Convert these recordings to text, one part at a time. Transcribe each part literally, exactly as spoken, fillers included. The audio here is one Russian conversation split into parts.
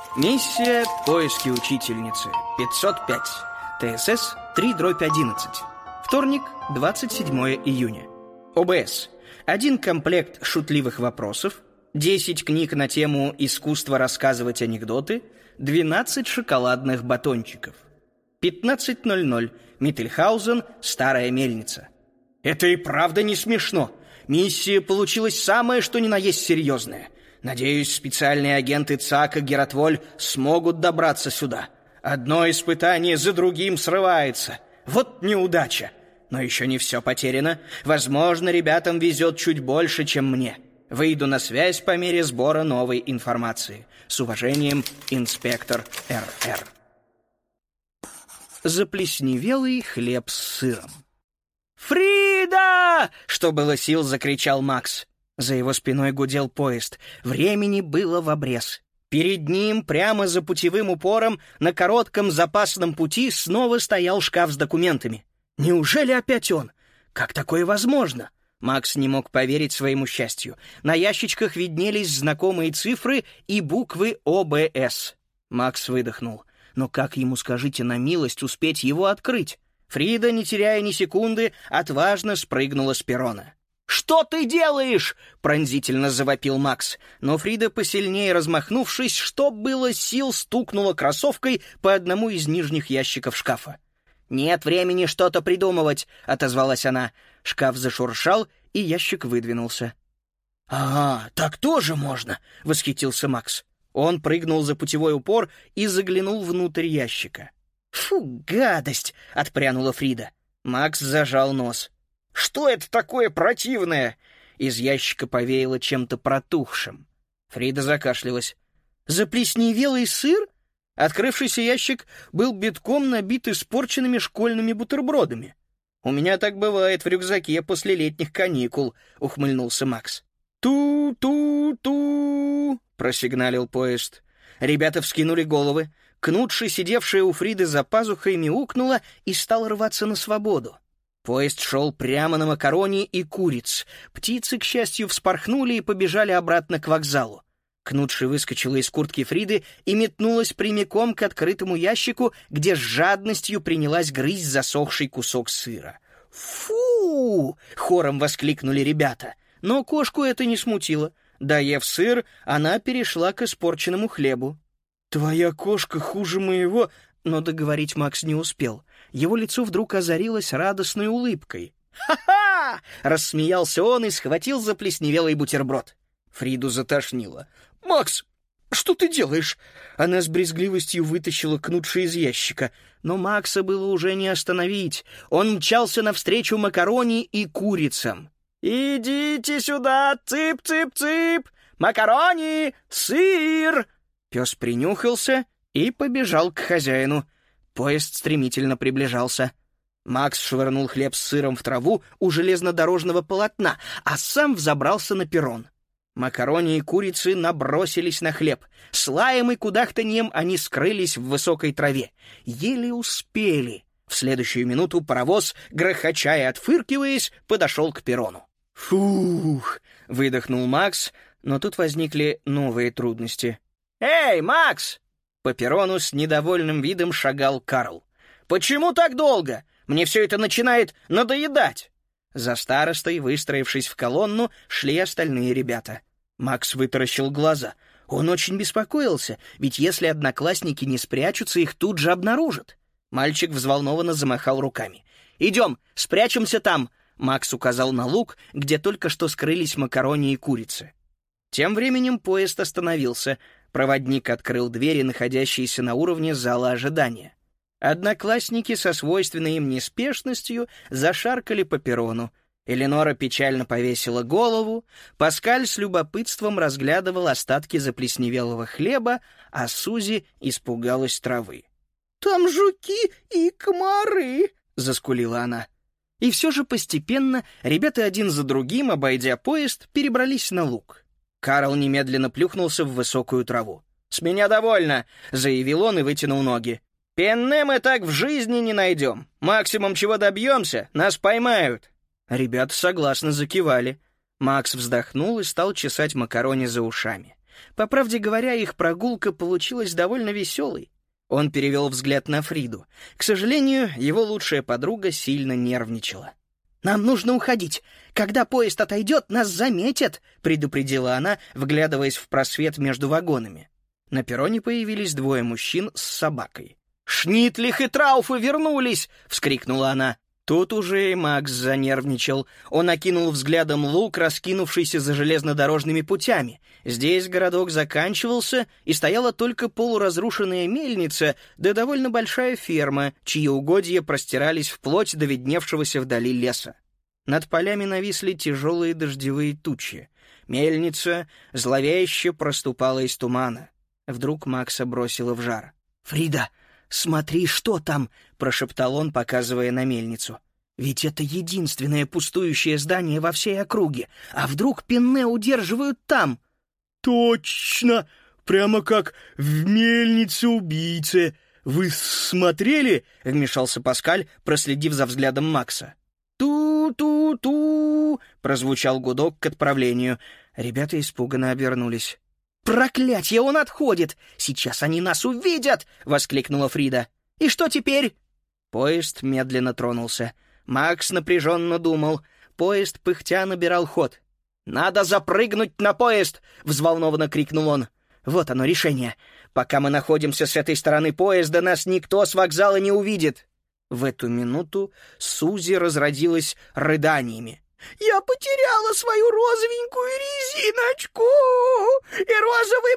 Миссия «Поиски учительницы» пятьсот пять. ТСС три дробь одиннадцать. Вторник, двадцать седьмое июня. ОБС. Один комплект шутливых вопросов, десять книг на тему «Искусство рассказывать анекдоты», двенадцать шоколадных батончиков. пятнадцать ноль ноль. Миттельхаузен, Старая мельница. Это и правда не смешно. Миссия получилась самая что ни на есть серьезная. Надеюсь, специальные агенты ЦАК и Геротволь смогут добраться сюда. Одно испытание за другим срывается. Вот неудача. Но еще не все потеряно. Возможно, ребятам везет чуть больше, чем мне. Выйду на связь по мере сбора новой информации. С уважением, инспектор эр эр. Заплесневелый хлеб с сыром. «Фрида!» — что было сил, закричал Макс. За его спиной гудел поезд. Времени было в обрез. Перед ним, прямо за путевым упором, на коротком запасном пути снова стоял шкаф с документами. Неужели опять он? Как такое возможно? Макс не мог поверить своему счастью. На ящичках виднелись знакомые цифры и буквы о бэ эс. Макс выдохнул. Но как ему, скажите на милость, успеть его открыть? Фрида, не теряя ни секунды, отважно спрыгнула с перрона. «Что ты делаешь?» — пронзительно завопил Макс. Но Фрида, посильнее размахнувшись, что было сил, стукнула кроссовкой по одному из нижних ящиков шкафа. «Нет времени что-то придумывать», — отозвалась она. Шкаф зашуршал, и ящик выдвинулся. «Ага, так тоже можно!» — восхитился Макс. Он прыгнул за путевой упор и заглянул внутрь ящика. «Фу, гадость!» — отпрянула Фрида. Макс зажал нос. «Что это такое противное?» Из ящика повеяло чем-то протухшим. Фрида закашлялась. «Заплесневелый сыр?» Открывшийся ящик был битком набит испорченными школьными бутербродами. «У меня так бывает в рюкзаке после летних каникул», — ухмыльнулся Макс. «Ту-ту-ту!» — просигналил поезд. Ребята вскинули головы. Кнутши, сидевшая у Фриды за пазухой, мяукнула и стала рваться на свободу. Поезд шел прямо на макарони и куриц. Птицы, к счастью, вспорхнули и побежали обратно к вокзалу. Кнутши выскочила из куртки Фриды и метнулась прямиком к открытому ящику, где с жадностью принялась грызть засохший кусок сыра. «Фу!» — хором воскликнули ребята. Но кошку это не смутило. Доев сыр, она перешла к испорченному хлебу. «Твоя кошка хуже моего...» Но договорить Макс не успел. Его лицо вдруг озарилось радостной улыбкой. «Ха-ха!» — рассмеялся он и схватил заплесневелый бутерброд. Фриду затошнило. «Макс, что ты делаешь?» Она с брезгливостью вытащила Кнутши из ящика. Но Макса было уже не остановить. Он мчался навстречу макарони и курицам. «Идите сюда, цып-цып-цып! Макарони! Сыр!» Пес принюхался и побежал к хозяину. Поезд стремительно приближался. Макс швырнул хлеб с сыром в траву у железнодорожного полотна, а сам взобрался на перрон. Макарони и курицы набросились на хлеб. С лаем и кудахтаньем они скрылись в высокой траве. Еле успели. В следующую минуту паровоз, грохоча и отфыркиваясь, подошел к перрону. «Фух!» — выдохнул Макс, но тут возникли новые трудности. «Эй, Макс!» По перрону с недовольным видом шагал Карл. «Почему так долго? Мне все это начинает надоедать!» За старостой, выстроившись в колонну, шли остальные ребята. Макс вытаращил глаза. Он очень беспокоился, ведь если одноклассники не спрячутся, их тут же обнаружат. Мальчик взволнованно замахал руками. «Идем, спрячемся там!» Макс указал на луг, где только что скрылись макарони и курицы. Тем временем поезд остановился. Проводник открыл двери, находящиеся на уровне зала ожидания. Одноклассники со свойственной им неспешностью зашаркали по перрону. Эленора печально повесила голову, Паскаль с любопытством разглядывал остатки заплесневелого хлеба, а Сузи испугалась травы. «Там жуки и комары!» — заскулила она. И все же постепенно ребята один за другим, обойдя поезд, перебрались на луг. Карл немедленно плюхнулся в высокую траву. «С меня довольно!» — заявил он и вытянул ноги. «Пенне мы так в жизни не найдем. Максимум, чего добьемся, нас поймают». Ребята согласно закивали. Макс вздохнул и стал чесать макарони за ушами. По правде говоря, их прогулка получилась довольно веселой. Он перевел взгляд на Фриду. К сожалению, его лучшая подруга сильно нервничала. «Нам нужно уходить. Когда поезд отойдет, нас заметят», — предупредила она, вглядываясь в просвет между вагонами. На перроне появились двое мужчин с собакой. «Шнитлих и Трауфы вернулись!» — вскрикнула она. Тут уже и Макс занервничал. Он окинул взглядом луг, раскинувшийся за железнодорожными путями. Здесь городок заканчивался, и стояла только полуразрушенная мельница, да довольно большая ферма, чьи угодья простирались вплоть до видневшегося вдали леса. Над полями нависли тяжелые дождевые тучи. Мельница зловеще проступала из тумана. Вдруг Макса бросило в жар. «Фрида, смотри, что там!» — прошептал он, показывая на мельницу. «Ведь это единственное пустующее здание во всей округе. А вдруг Пенне удерживают там?» «Точно! Прямо как в мельнице убийцы. Вы смотрели?» — вмешался Паскаль, проследив за взглядом Макса. «Ту-ту-ту!» — прозвучал гудок к отправлению. Ребята испуганно обернулись. «Проклятье, он отходит! Сейчас они нас увидят!» — воскликнула Фрида. «И что теперь?» Поезд медленно тронулся. Макс напряженно думал. Поезд пыхтя набирал ход. «Надо запрыгнуть на поезд!» — взволнованно крикнул он. «Вот оно, решение. Пока мы находимся с этой стороны поезда, нас никто с вокзала не увидит». В эту минуту Сузи разродилась рыданиями. «Я потеряла свою розовенькую резиночку и розовый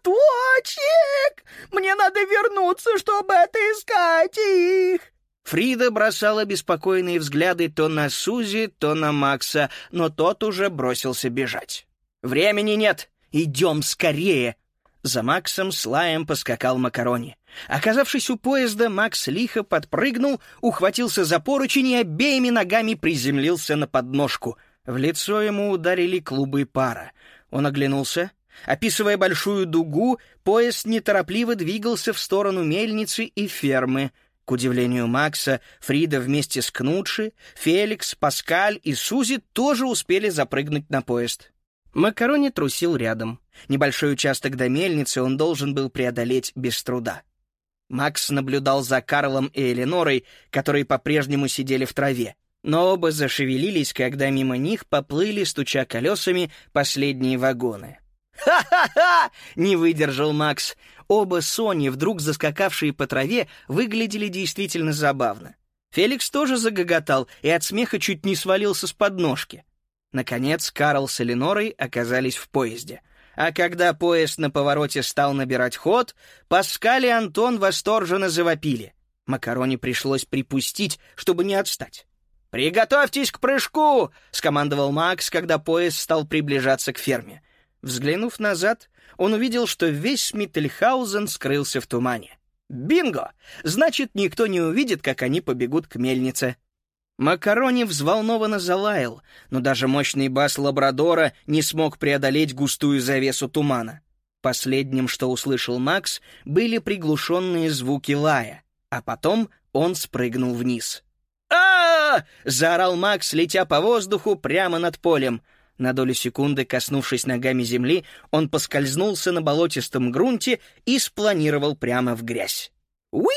платочек! Мне надо вернуться, чтобы отыскать их!» Фрида бросала беспокойные взгляды то на Сузи, то на Макса, но тот уже бросился бежать. «Времени нет! Идем скорее!» За Максом с лаем поскакал Макарони. Оказавшись у поезда, Макс лихо подпрыгнул, ухватился за поручень и обеими ногами приземлился на подножку. В лицо ему ударили клубы пара. Он оглянулся. Описывая большую дугу, поезд неторопливо двигался в сторону мельницы и фермы. К удивлению Макса, Фрида вместе с Кнутши, Феликс, Паскаль и Сузи тоже успели запрыгнуть на поезд. Макарони трусил рядом. Небольшой участок до мельницы он должен был преодолеть без труда. Макс наблюдал за Карлом и Эленорой, которые по-прежнему сидели в траве, но оба зашевелились, когда мимо них поплыли, стуча колесами, последние вагоны. «Ха-ха-ха!» — не выдержал Макс. Оба Сони, вдруг заскакавшие по траве, выглядели действительно забавно. Феликс тоже загоготал и от смеха чуть не свалился с подножки. Наконец, Карл с Эленорой оказались в поезде. А когда поезд на повороте стал набирать ход, Паскаль и Антон восторженно завопили. Макарони пришлось припустить, чтобы не отстать. «Приготовьтесь к прыжку!» — скомандовал Макс, когда поезд стал приближаться к ферме. Взглянув назад, он увидел, что весь Смиттельхаузен скрылся в тумане. «Бинго! Значит, никто не увидит, как они побегут к мельнице». Макарони взволнованно залаял, но даже мощный бас лабрадора не смог преодолеть густую завесу тумана. Последним, что услышал Макс, были приглушенные звуки лая, а потом он спрыгнул вниз. а, -а, -а заорал Макс, летя по воздуху прямо над полем. На долю секунды, коснувшись ногами земли, он поскользнулся на болотистом грунте и спланировал прямо в грязь. «Уи!»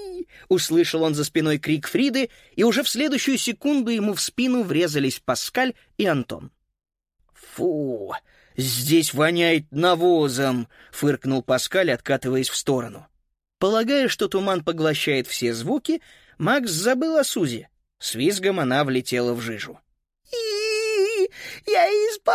— услышал он за спиной крик Фриды, и уже в следующую секунду ему в спину врезались Паскаль и Антон. «Фу, здесь воняет навозом!» — фыркнул Паскаль, откатываясь в сторону. Полагая, что туман поглощает все звуки, Макс забыл о Сузи. С визгом она влетела в жижу. «И-и-и, я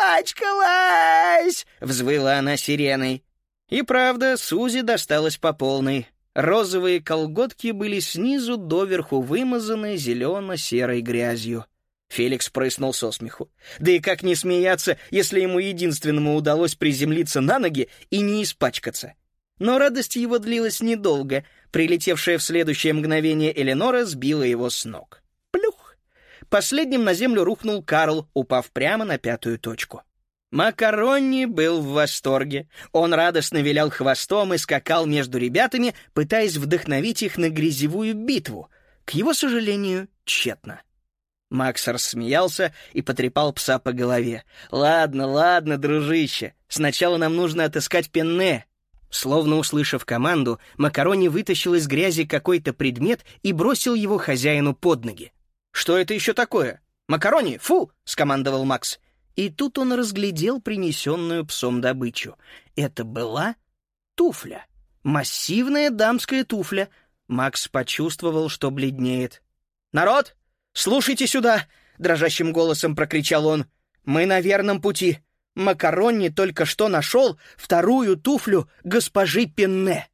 испачкалась!» — взвыла она сиреной. И правда, Сузи досталась по полной. Розовые колготки были снизу доверху вымазаны зелено-серой грязью. Феликс прыснул со смеху. Да и как не смеяться, если ему единственному удалось приземлиться на ноги и не испачкаться. Но радость его длилась недолго. Прилетевшая в следующее мгновение Эленора сбила его с ног. Плюх! Последним на землю рухнул Карл, упав прямо на пятую точку. Макарони был в восторге. Он радостно вилял хвостом и скакал между ребятами, пытаясь вдохновить их на грязевую битву. К его сожалению, тщетно. Макс рассмеялся и потрепал пса по голове. «Ладно, ладно, дружище, сначала нам нужно отыскать Пенне». Словно услышав команду, Макарони вытащил из грязи какой-то предмет и бросил его хозяину под ноги. «Что это еще такое? Макарони, фу!» — скомандовал Макс. И тут он разглядел принесенную псом добычу. Это была туфля. Массивная дамская туфля. Макс почувствовал, что бледнеет. «Народ, слушайте сюда!» — дрожащим голосом прокричал он. «Мы на верном пути. Макарони только что нашел вторую туфлю госпожи Пенне».